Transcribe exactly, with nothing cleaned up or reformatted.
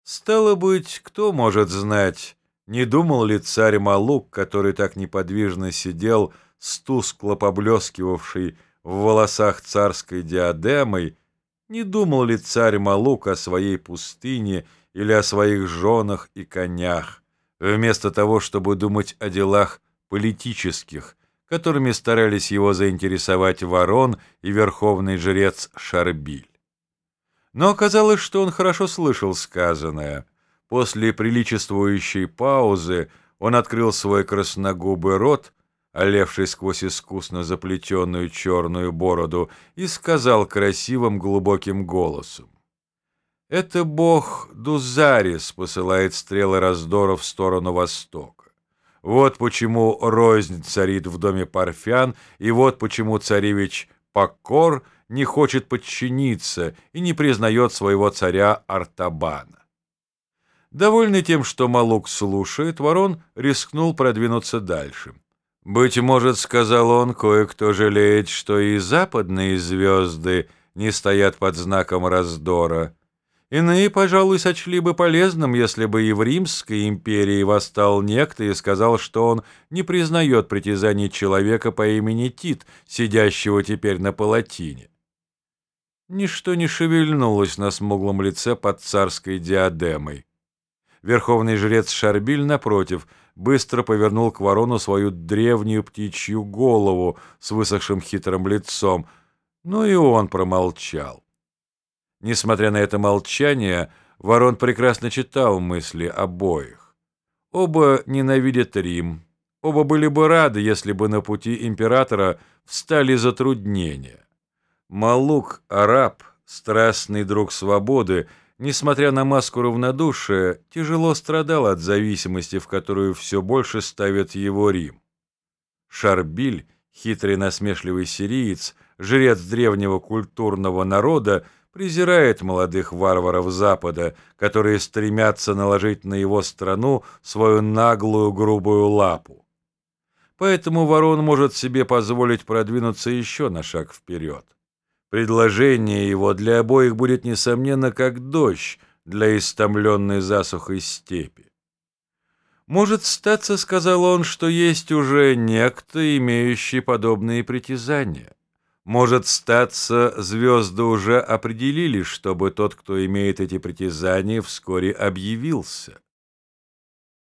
Стало быть, кто может знать, не думал ли царь Малук, который так неподвижно сидел с тускло поблескивавшей в волосах царской диадемой, не думал ли царь Малук о своей пустыне или о своих женах и конях, вместо того, чтобы думать о делах политических, которыми старались его заинтересовать Ворон и верховный жрец Шарбиль? Но оказалось, что он хорошо слышал сказанное. После приличествующей паузы он открыл свой красногубый рот, олевший сквозь искусно заплетенную черную бороду, и сказал красивым глубоким голосом: «Это бог Дузарис посылает стрелы раздора в сторону востока. Вот почему рознь царит в доме Парфян, и вот почему царевич Покор не хочет подчиниться и не признает своего царя Артабана». Довольный тем, что Малук слушает, Ворон рискнул продвинуться дальше. «Быть может, — сказал он, — кое-кто жалеет, что и западные звезды не стоят под знаком раздора. Иные, пожалуй, сочли бы полезным, если бы и в Римской империи восстал некто и сказал, что он не признает притязаний человека по имени Тит, сидящего теперь на палатине». Ничто не шевельнулось на смуглом лице под царской диадемой. Верховный жрец Шарбиль, напротив, быстро повернул к Ворону свою древнюю птичью голову с высохшим хитрым лицом, но и он промолчал. Несмотря на это молчание, Ворон прекрасно читал мысли обоих. Оба ненавидят Рим, оба были бы рады, если бы на пути императора встали затруднения. Малук, араб, страстный друг свободы, несмотря на маску равнодушия, тяжело страдал от зависимости, в которую все больше ставит его Рим. Шарбиль, хитрый насмешливый сириец, жрец древнего культурного народа, презирает молодых варваров Запада, которые стремятся наложить на его страну свою наглую грубую лапу. Поэтому Ворон может себе позволить продвинуться еще на шаг вперед. Предложение его для обоих будет, несомненно, как дождь для истомленной засухой степи. «Может статься, — сказал он, — что есть уже некто, имеющий подобные притязания. Может статься, звезды уже определили, чтобы тот, кто имеет эти притязания, вскоре объявился.